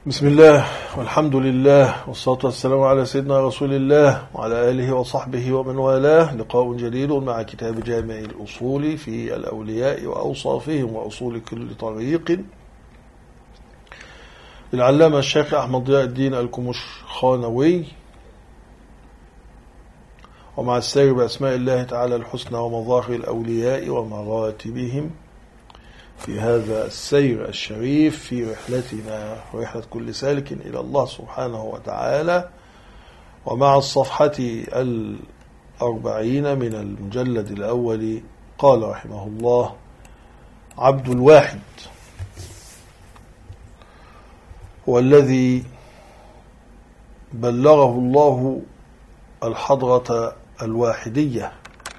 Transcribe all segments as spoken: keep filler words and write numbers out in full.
بسم الله والحمد لله والصلاة والسلام على سيدنا رسول الله وعلى آله وصحبه ومن والاه. لقاء جديد مع كتاب جامع الأصول في الأولياء وأوصافهم وأصول كل طريق العلامة الشيخ أحمد ضياء الدين الكمشخانوي، ومع السير بأسماء الله تعالى الحسنى ومظاهر الأولياء ومراتبهم في هذا السير الشريف في رحلتنا ورحلة كل سالك إلى الله سبحانه وتعالى، ومع الصفحة الأربعين من المجلد الأول. قال رحمه الله: عبد الواحد هو الذي بلغه الله الحضرة الواحدية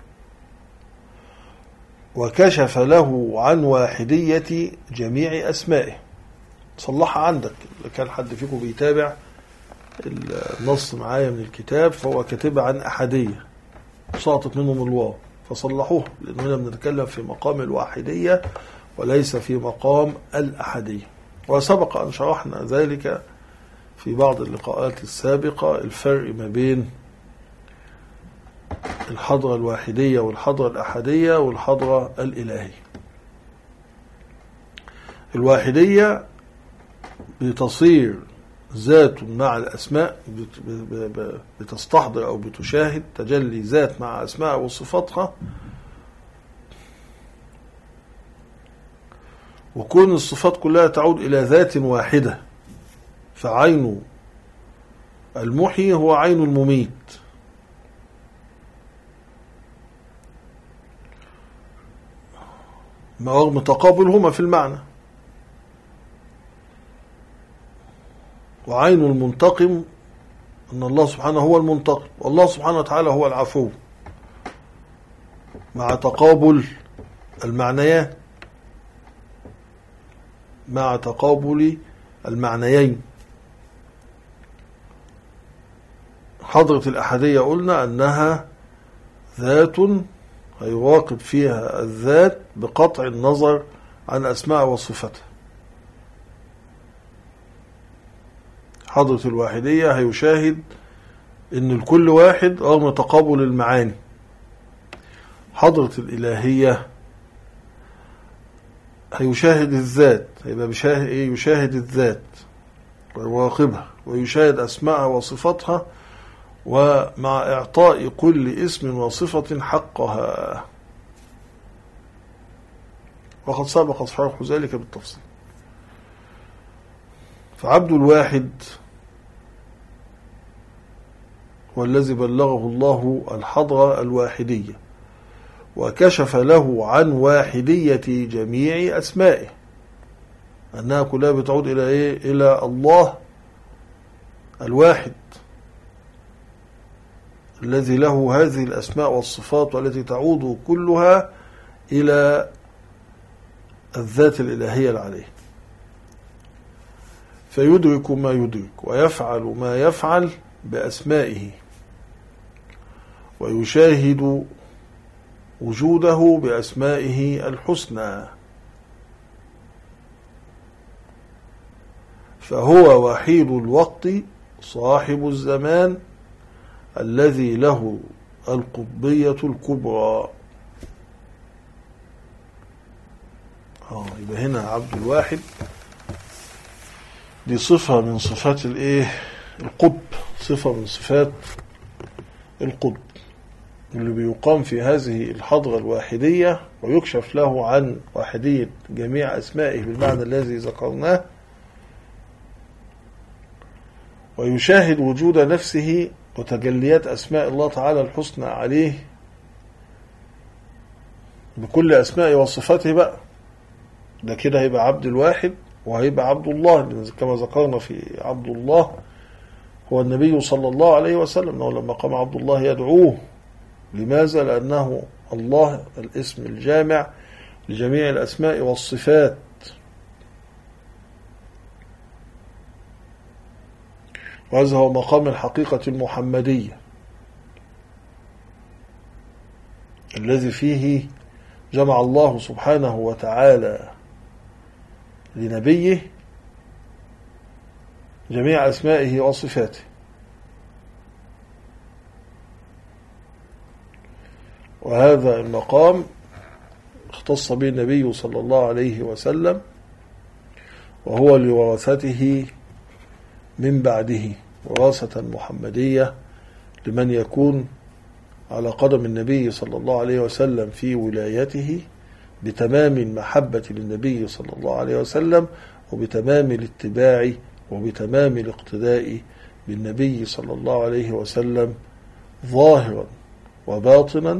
وكشف له عن واحدية جميع أسمائه. صلحها عندك، إذا كان حد فيكم بيتابع النص معايا من الكتاب فهو كاتبها عن أحدية، ساقطت منهم الواو، فصلحوه، لأننا بنتكلم في مقام الواحدية وليس في مقام الأحدية. وسبق أن شرحنا ذلك في بعض اللقاءات السابقة، الفرق ما بين الحضرة الواحدية والحضرة الأحدية والحضرة الإلهية. الواحدية بتصير ذات مع الأسماء، بتستحضر أو بتشاهد تجلي ذات مع أسماء وصفاتها، وكون الصفات كلها تعود إلى ذات واحدة. فعين المحيي هو عين المميت، رغم تقابلهما في المعنى. وعين المنتقم أن الله سبحانه هو المنتقم، والله سبحانه وتعالى هو العفو، مع تقابل المعنيين مع تقابل المعنيين. حضرة الأحدية قلنا أنها ذات هيراقب فيها الذات بقطع النظر عن أسماء وصفتها. حضرة الواحدية هيشاهد أن الكل واحد رغم تقابل المعاني. حضرة الإلهية هيشاهد الذات، هيبقى يشاهد الذات ويراقبها ويشاهد أسماءها وصفاتها، ومع إعطاء كل اسم وصفة حقها، وقد سبق شرح ذلك بالتفصيل. فعبد الواحد هو الذي بلغه الله الحضرة الواحدية وكشف له عن واحدية جميع أسمائه، أنها كلها بتعود إلى إيه؟ إلى الله الواحد الذي له هذه الأسماء والصفات، والتي تعود كلها إلى الذات الإلهية العليه. فيدرك ما يدرك ويفعل ما يفعل بأسمائه، ويشاهد وجوده بأسمائه الحسنى. فهو وحيد الوقت صاحب الزمان الذي له القطبية الكبرى. اه يبقى هنا عبد الواحد دي صفة من صفات الايه؟ القطب، صفة من صفات القطب اللي بيقام في هذه الحضرة الواحدية ويكشف له عن واحدية جميع أسمائه بالمعنى الذي ذكرناه، ويشاهد وجود نفسه وتجليات أسماء الله تعالى الحسنى عليه بكل أسماء وصفاته. بقى ده كده هيبقى عبد الواحد، وهيبقى عبد الله كما ذكرنا في عبد الله هو النبي صلى الله عليه وسلم، أنه لما قام عبد الله يدعوه. لماذا؟ لأنه الله الاسم الجامع لجميع الأسماء والصفات. وهذا هو مقام الحقيقة المحمدية الذي فيه جمع الله سبحانه وتعالى لنبيه جميع أسمائه وصفاته. وهذا المقام اختص به النبي صلى الله عليه وسلم، وهو لورثته من بعده وراثة محمدية، لمن يكون على قدم النبي صلى الله عليه وسلم في ولايته بتمام المحبة للنبي صلى الله عليه وسلم، وبتمام الاتباع وبتمام الاقتداء بالنبي صلى الله عليه وسلم ظاهرا وباطنا،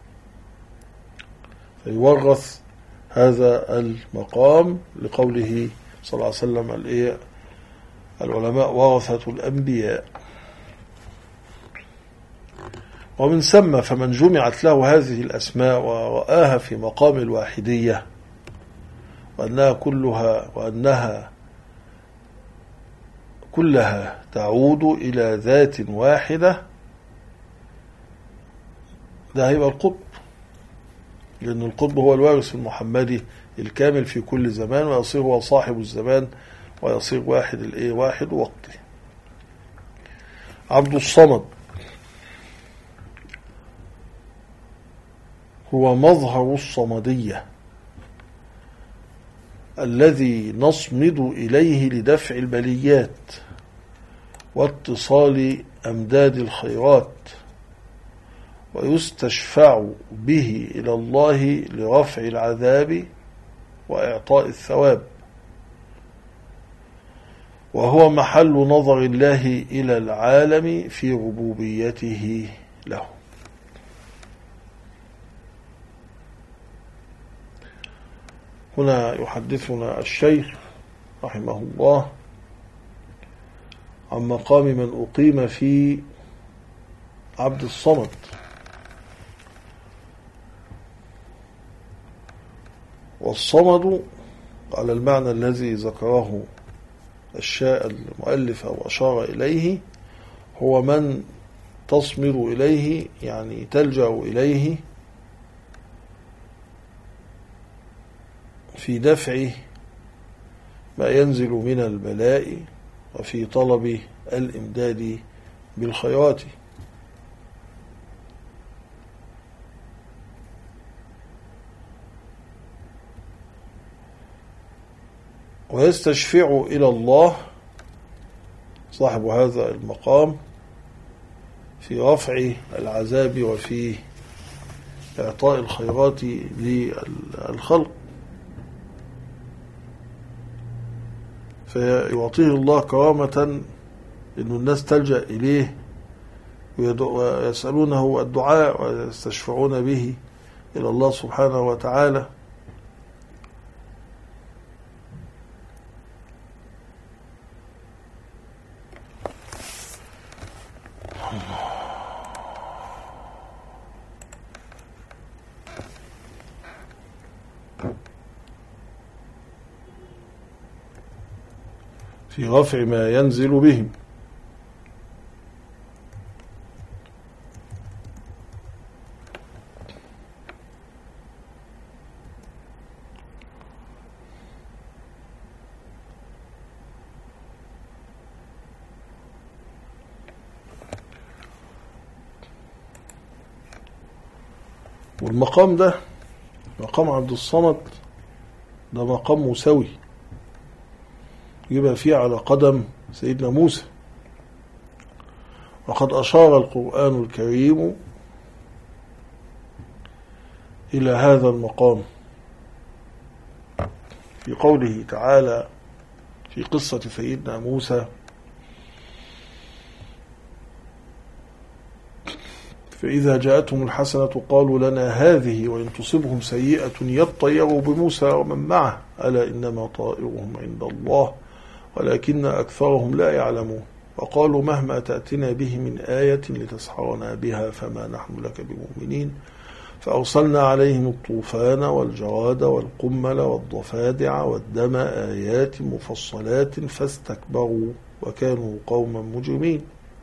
فيورث هذا المقام لقوله صلى الله عليه وسلم العلماء ورثة الأنبياء. ومن ثم فمن جمعت له هذه الأسماء ورآها في مقام الواحدية، وأنها كلها وأنها كلها تعود إلى ذات واحدة، ده هيبقى القطب، لأن القطب هو الوارث المحمدي الكامل في كل زمان، ويصير هو صاحب الزمان، ويصير واحد الايه واحد وقته. عبد الصمد هو مظهر الصمدية الذي نصمد إليه لدفع البليات واتصال أمداد الخيرات، ويستشفع به إلى الله لرفع العذاب وإعطاء الثواب، وهو محل نظر الله إلى العالم في ربوبيته له. هنا يحدثنا الشيخ رحمه الله عن مقام من أقيم في عبد الصمد، والصمد على المعنى الذي ذكره الشاء المؤلف وأشار إليه هو من تصمد إليه، يعني تلجأ إليه في دفع ما ينزل من البلاء وفي طلب الإمداد بالخيرات. ويستشفع إلى الله صاحب هذا المقام في رفع العذاب وفي إعطاء الخيرات للخلق، فيعطيه الله كرامة إن الناس تلجأ إليه ويسألونه الدعاء ويستشفعون به إلى الله سبحانه وتعالى. في رفع ما ينزل بهم. والمقام ده مقام عبد الصمد ده مقام مساوي، يبقى فيه على قدم سيدنا موسى. وقد أشار القرآن الكريم إلى هذا المقام في قوله تعالى في قصة سيدنا موسى: فإذا جاءتهم الحسنة قالوا لنا هذه وإن تصبهم سيئة يطيروا بموسى ومن معه ألا إنما طائرهم عند الله ولكن أكثرهم لا يعلمون وقالوا مهما تأتنا به من آية لتسحرنا بها فما نحن لك بمؤمنين فأرسلنا عليهم الطوفان والجراد والقمل والضفادع والدم آيات مفصلات فاستكبروا وكانوا قوما مجرمين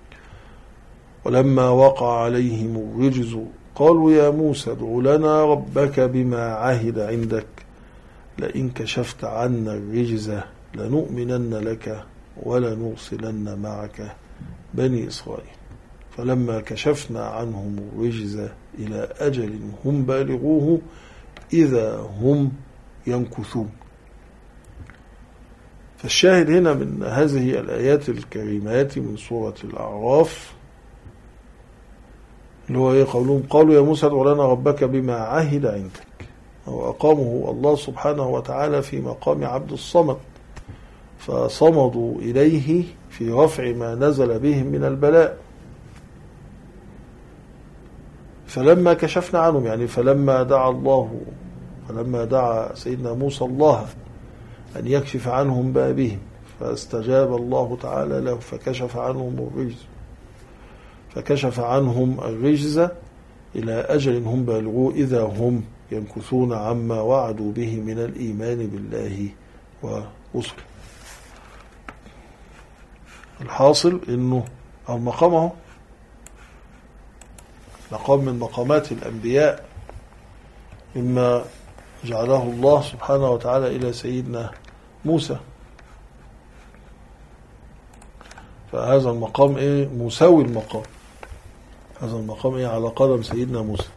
ولما وقع عليهم الرجز قالوا يا موسى ادع لنا ربك بما عهد عندك لئن كشفت عنا الرجز لنؤمنن لك ولنرسلن معك بني إسرائيل. فلما كشفنا عنهم الرجز إلى أجل هم بالغوه إذا هم ينكثون. فالشاهد هنا من هذه الآيات الكريمات من سورة الأعراف اللي هو قولهم قالوا يا موسى ادع لنا ربك بما عهد عندك، وأقامه الله سبحانه وتعالى في مقام عبد الصمد، فصمدوا إليه في رفع ما نزل بهم من البلاء. فلما كشفنا عنهم، يعني فلما دعا الله فلما دعا سيدنا موسى الله أن يكشف عنهم بابهم، فاستجاب الله تعالى له فكشف عنهم الرجز فكشف عنهم الرجز إلى أجل هم بالغوه إذا هم ينكثون عما وعدوا به من الإيمان بالله ورسله. الحاصل إنه المقام مقام من مقامات الأنبياء مما جعله الله سبحانه وتعالى إلى سيدنا موسى. فهذا المقام إيه؟ مساوي المقام، هذا المقام إيه؟ على قدم سيدنا موسى.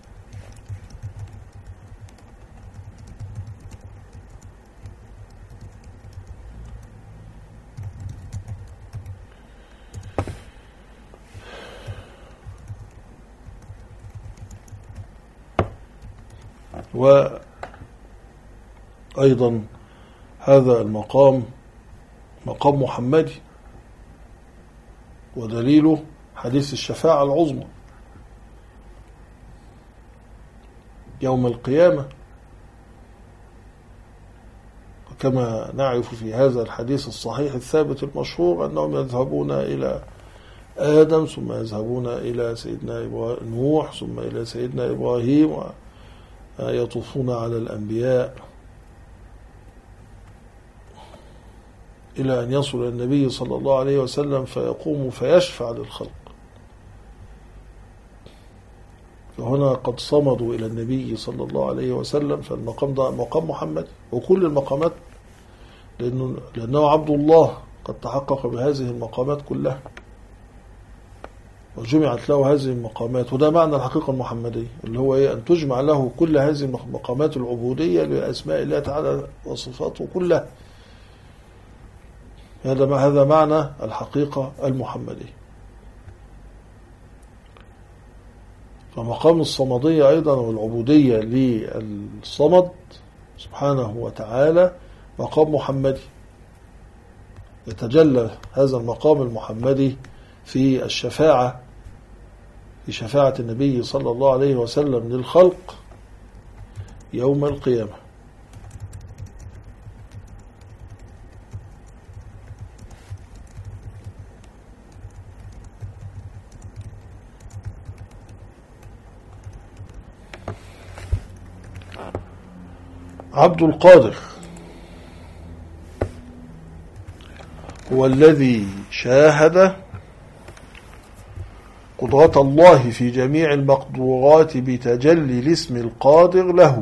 وأيضا هذا المقام مقام محمدي، ودليله حديث الشفاعة العظمى يوم القيامة، وكما نعرف في هذا الحديث الصحيح الثابت المشهور أنهم يذهبون إلى آدم ثم يذهبون إلى سيدنا نوح ثم إلى سيدنا إبراهيم ويطوفون على الأنبياء إلى أن يصل النبي صلى الله عليه وسلم فيقوم فيشفع للخلق. فهنا قد صمدوا إلى النبي صلى الله عليه وسلم، فالمقام ده مقام محمد وكل المقامات، لأنه, لأنه عبد الله قد تحقق بهذه المقامات كلها وجمعت له هذه المقامات. وده معنى الحقيقة المحمدية اللي هو إيه؟ أن تجمع له كل هذه المقامات العبودية لأسماء الله تعالى وصفاته كلها. هذا هذا معنى الحقيقة المحمدية. فمقام الصمدية أيضا والعبودية للصمد سبحانه وتعالى مقام محمدي، يتجلى هذا المقام المحمدي في الشفاعة، في شفاعة النبي صلى الله عليه وسلم للخلق يوم القيامة. عبد القادر هو الذي شاهد قدرة الله في جميع المقدورات بتجلي الاسم القادر له،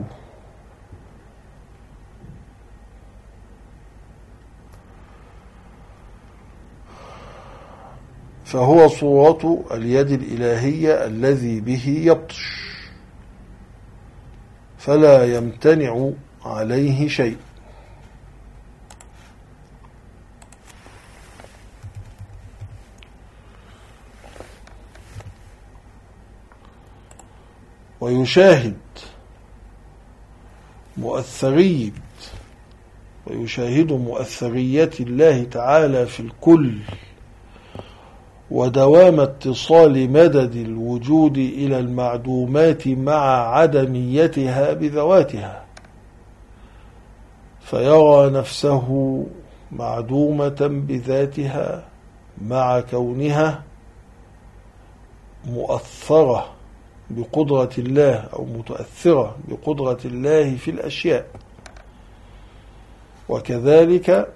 فهو صورة اليد الإلهية الذي به يبطش فلا يمتنع عليه شيء. ويشاهد مؤثرية ويشاهد مؤثرية الله تعالى في الكل ودوام اتصال مدد الوجود إلى المعدومات مع عدميتها بذواتها، فيرى نفسه معدومة بذاتها مع كونها مؤثرة بقدرة الله أو متأثرة بقدرة الله في الأشياء. وكذلك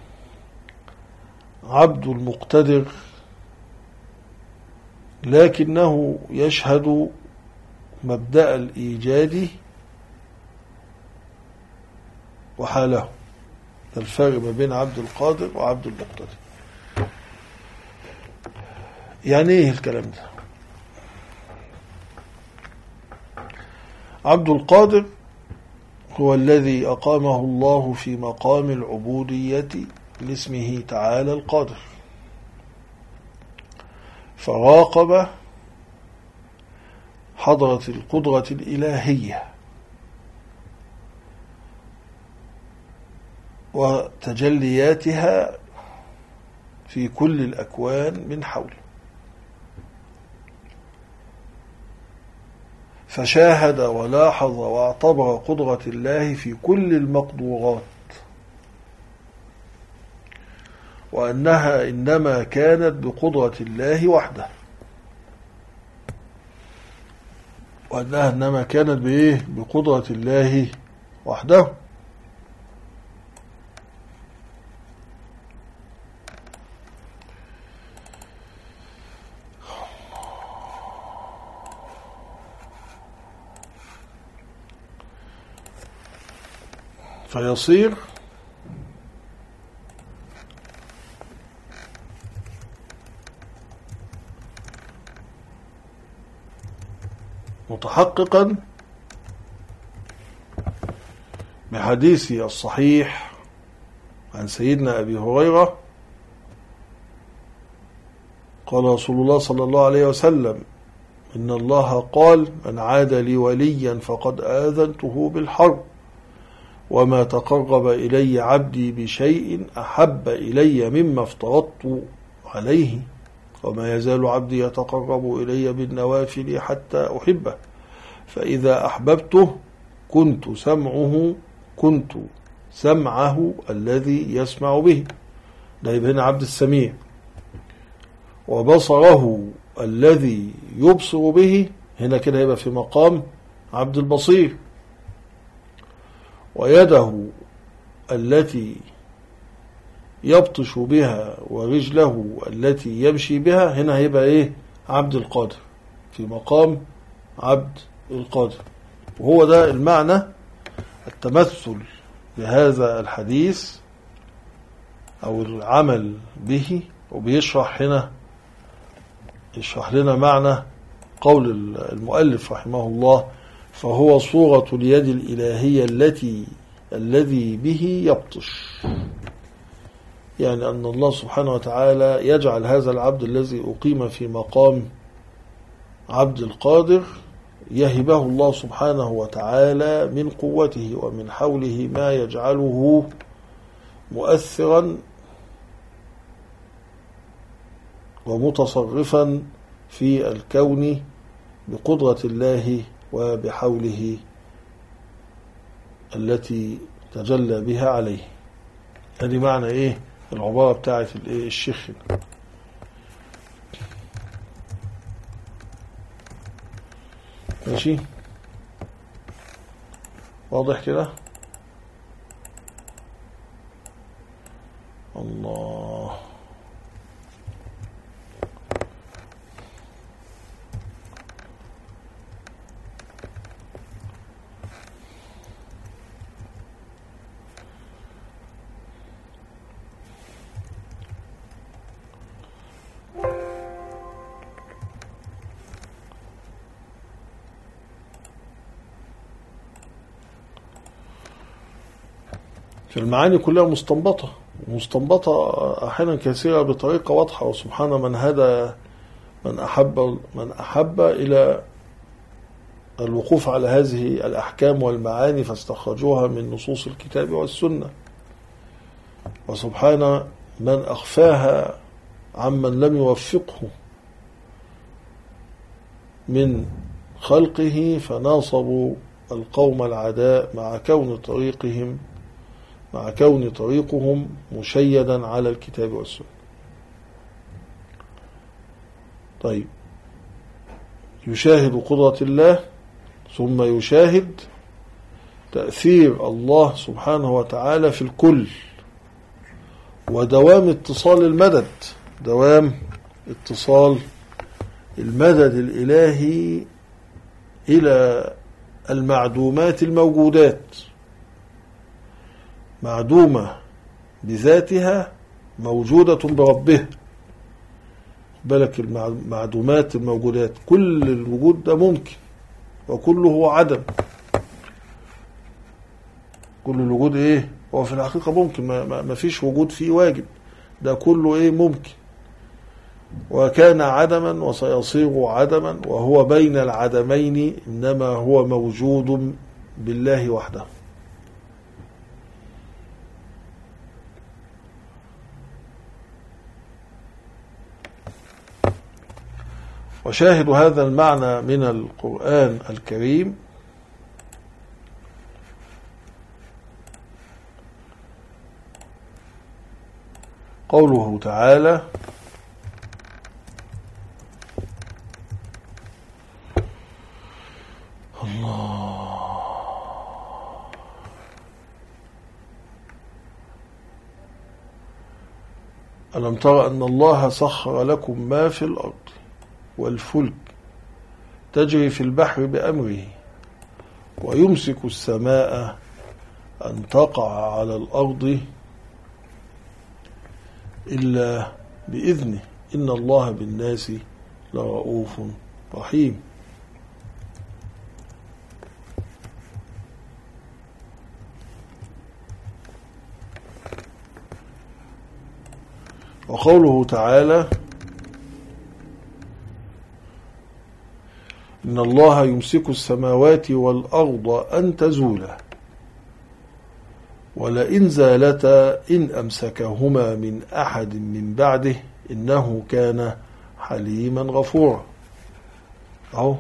عبد المقتدر لكنه يشهد مبدأ الإيجاد وحاله. الفرق ما بين عبد القادر وعبد المقتدر. يعني ايه الكلام ده؟ عبد القادر هو الذي أقامه الله في مقام العبودية لاسمه تعالى القادر، فراقب حضرة القدرة الإلهية وتجلياتها في كل الأكوان من حوله، فشاهد ولاحظ واعتبر قدرة الله في كل المقدورات، وأنها إنما كانت بقدرة الله وحده، وأنها إنما كانت بإيه؟ بقدرة الله وحده. فيصير متحققا بحديث الصحيح عن سيدنا أبي هريرة قال رسول الله صلى الله عليه وسلم: إن الله قال: من عاد لي وليا فقد آذنته بالحرب، وما تقرب إلي عبدي بشيء أحب إلي مما افترضت عليه، وما يزال عبدي يتقرب إلي بالنوافل حتى أحبه، فإذا أحببته كنت سمعه كنت سمعه الذي يسمع به، ده يبقى هنا عبد السميع، وبصره الذي يبصر به، هنا كده يبقى في مقام عبد البصير، ويده التي يبطش بها ورجله التي يمشي بها، هنا هيبقى ايه؟ عبد القادر، في مقام عبد القادر. وهو ده المعنى التمثل بهذا الحديث او العمل به. وبيشرح هنا يشرح لنا معنى قول المؤلف رحمه الله: فهو صورة اليد الإلهية التي الذي به يبطش، يعني أن الله سبحانه وتعالى يجعل هذا العبد الذي أقيم في مقام عبد القادر يهبه الله سبحانه وتعالى من قوته ومن حوله ما يجعله مؤثرا ومتصرفا في الكون بقدرة الله وبحوله التي تجلى بها عليه. هذه معنى ايه العبارة بتاعت الشيخ. ماشي، واضح كده؟ الله. فالمعاني كلها مستنبطة مستنبطة أحيانا كثيرة بطريقة واضحة. وسبحان من هدى من أحب من أحب إلى الوقوف على هذه الأحكام والمعاني فاستخرجوها من نصوص الكتاب والسنة، وسبحان من أخفاها عمن لم يوفقه من خلقه فناصبوا القوم العداء مع كون طريقهم مع كون طريقهم مشيدا على الكتاب والسنة. طيب، يشاهد قدرة الله ثم يشاهد تأثير الله سبحانه وتعالى في الكل ودوام اتصال المدد دوام اتصال المدد الإلهي إلى المعدومات الموجودات، معدومة بذاتها موجودة بربها، بالك المعدومات الموجودات، كل الوجود ده ممكن وكله هو عدم. كل الوجود ايه هو في الحقيقة ممكن، ما, ما فيش وجود فيه واجب، ده كله ايه ممكن. وكان عدما وسيصير عدما، وهو بين العدمين، إنما هو موجود بالله وحده. وشاهد هذا المعنى من القرآن الكريم قوله تعالى: الله ألم تر أن الله سخر لكم ما في الأرض والفلك تجري في البحر بأمره ويمسك السماء أن تقع على الأرض إلا بإذنه إن الله بالناس لرؤوف رحيم. وقوله تعالى: إن الله يمسك السماوات والأرض أن تزولا ولئن زالتا إن أمسكهما من أحد من بعده إنه كان حليما غفورا. أهو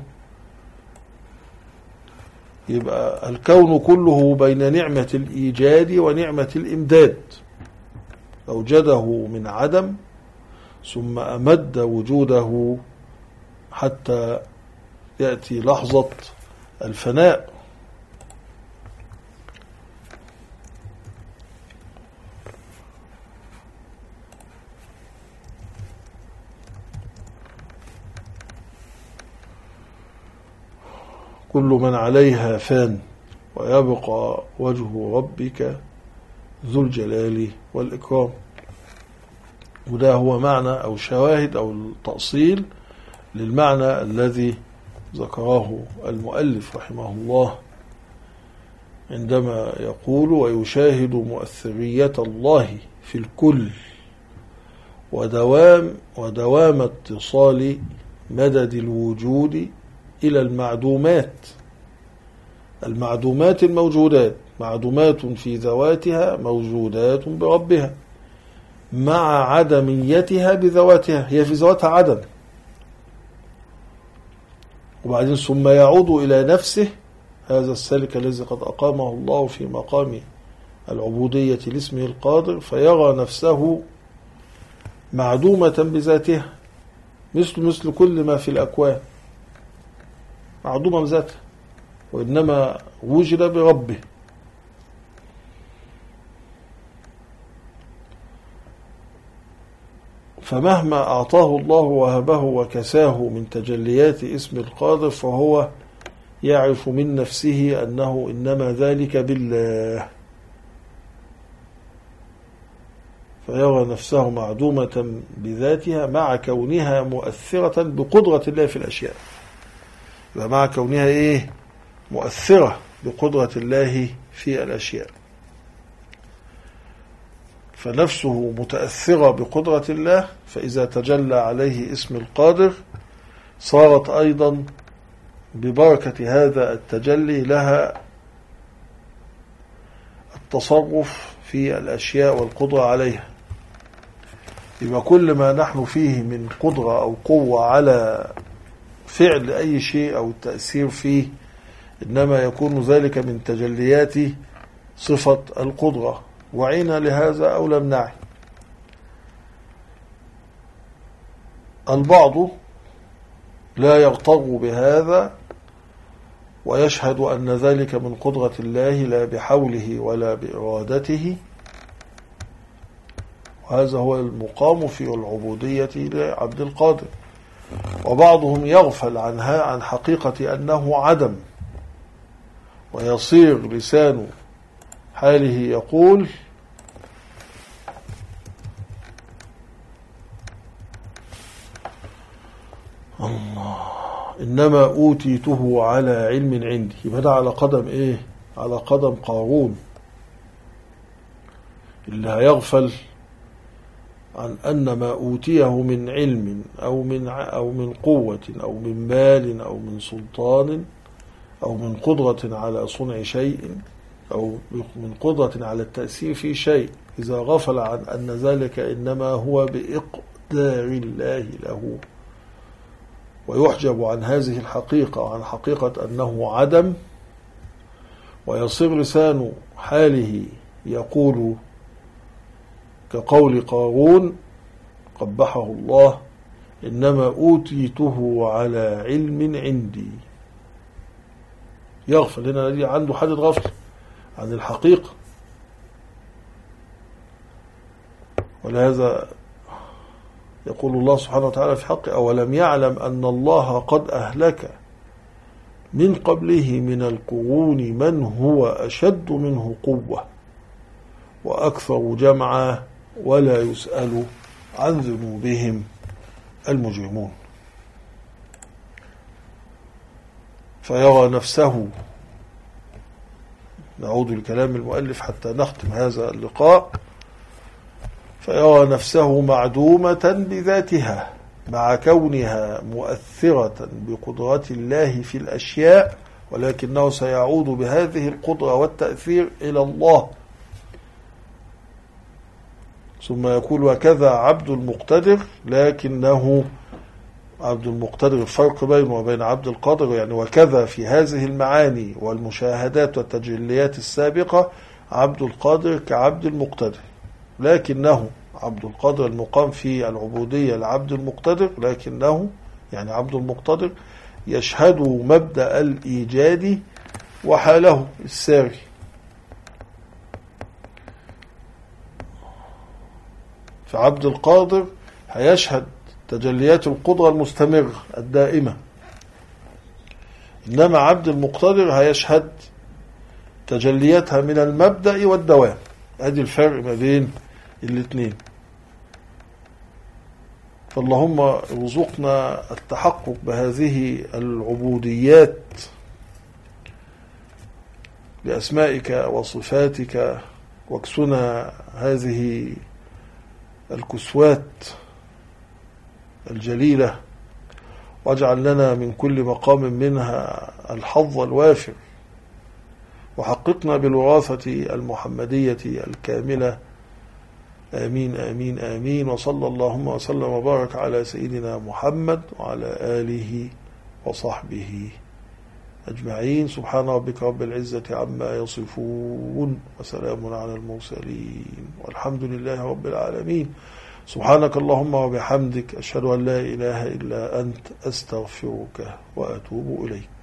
يبقى الكون كله بين نعمة الإيجاد ونعمة الإمداد، أوجده من عدم ثم أمد وجوده حتى يأتي لحظة الفناء. كل من عليها فان ويبقى وجه ربك ذو الجلال والإكرام. وده هو معنى أو شواهد أو التأصيل للمعنى الذي ذكره المؤلف رحمه الله عندما يقول: ويشاهد مؤثرية الله في الكل ودوام ودوام اتصال مدد الوجود إلى المعدومات. المعدومات الموجودات معدومات في ذواتها موجودات بربها مع عدميتها بذواتها، هي في ذواتها عدم، وبعدين ثم يعود إلى نفسه. هذا السالك الذي قد أقامه الله في مقام العبودية لاسمه القادر، فيرى نفسه معدومة بذاتها مثل مثل كل ما في الأكوان، معدومة بذاتها، وإنما وجد بربه. فمهما أعطاه الله وهبه وكساه من تجليات اسم القادر فهو يعرف من نفسه أنه إنما ذلك بالله، فيرى نفسه معدومة بذاتها مع كونها مؤثرة بقدرة الله في الأشياء. مع كونها إيه؟ مؤثرة بقدرة الله في الأشياء، فنفسه متأثرة بقدرة الله، فإذا تجلى عليه اسم القادر صارت أيضا ببركة هذا التجلي لها التصرف في الأشياء والقدرة عليها. يبقى كل ما نحن فيه من قدرة أو قوة على فعل أي شيء أو التأثير فيه إنما يكون ذلك من تجليات صفة القدرة، وعينا لهذا أو لم نعي. البعض لا يغتر بهذا ويشهد أن ذلك من قدرة الله لا بحوله ولا بإرادته، وهذا هو المقام في العبودية لعبد القادر. وبعضهم يغفل عنها عن حقيقة أنه عدم، ويصير لسان حاله يقول: الله. إنما أوتيته على علم عندي، يبقى ده على قدم إيه؟ على قدم قارون اللي هيغفل عن أن ما أوتيه من علم أو من أو من قوة أو من مال أو من سلطان أو من قدرة على صنع شيء أو من قدرة على التأثير في شيء، إذا غفل عن أن ذلك إنما هو بإقدار الله له، ويحجب عن هذه الحقيقة وعن حقيقة أنه عدم، ويصير لسان حاله يقول كقول قارون قبحه الله: إنما أوتيته على علم عندي. يغفل هنا، الذي عنده حاجة غفل عن الحقيقة. ولهذا يقول الله سبحانه وتعالى في حقه: أولم يعلم أن الله قد أهلك من قبله من القرون من هو أشد منه قوة وأكثر جمعا ولا يسأل عن ذنوبهم المجرمون. فيرى نفسه، نعود لكلام المؤلف حتى نختم هذا اللقاء، فيرى نفسه معدومة بذاتها مع كونها مؤثرة بقدرة الله في الأشياء، ولكنه سيعود بهذه القدرة والتأثير إلى الله. ثم يقول: وكذا عبد المقتدر، لكنه عبد المقتدر الفرق بينه وبين عبد القادر، يعني وكذا في هذه المعاني والمشاهدات والتجليات السابقة عبد القادر كعبد المقتدر، لكنه عبد القادر المقام في العبودية لعبد المقتدر، لكنه يعني عبد المقتدر يشهد مبدأ الإيجاد وحاله الساري. فعبد القادر هيشهد تجليات القدرة المستمرة الدائمة، إنما عبد المقتدر هيشهد تجلياتها من المبدأ والدوام. هذه الفرق ما بين الاثنين. فاللهم ارزقنا التحقق بهذه العبوديات لأسمائك وصفاتك، واكسنا هذه الكسوات الجليلة، واجعل لنا من كل مقام منها الحظ الوافر، وحققنا بالوراثة المحمدية الكاملة. آمين آمين آمين. وصلى اللهم وسلم وبارك على سيدنا محمد وعلى آله وصحبه أجمعين. سبحان ربك رب العزة عما يصفون، وسلام على المرسلين، والحمد لله رب العالمين. سبحانك اللهم وبحمدك، أشهد أن لا إله إلا أنت، أستغفرك وأتوب إليك.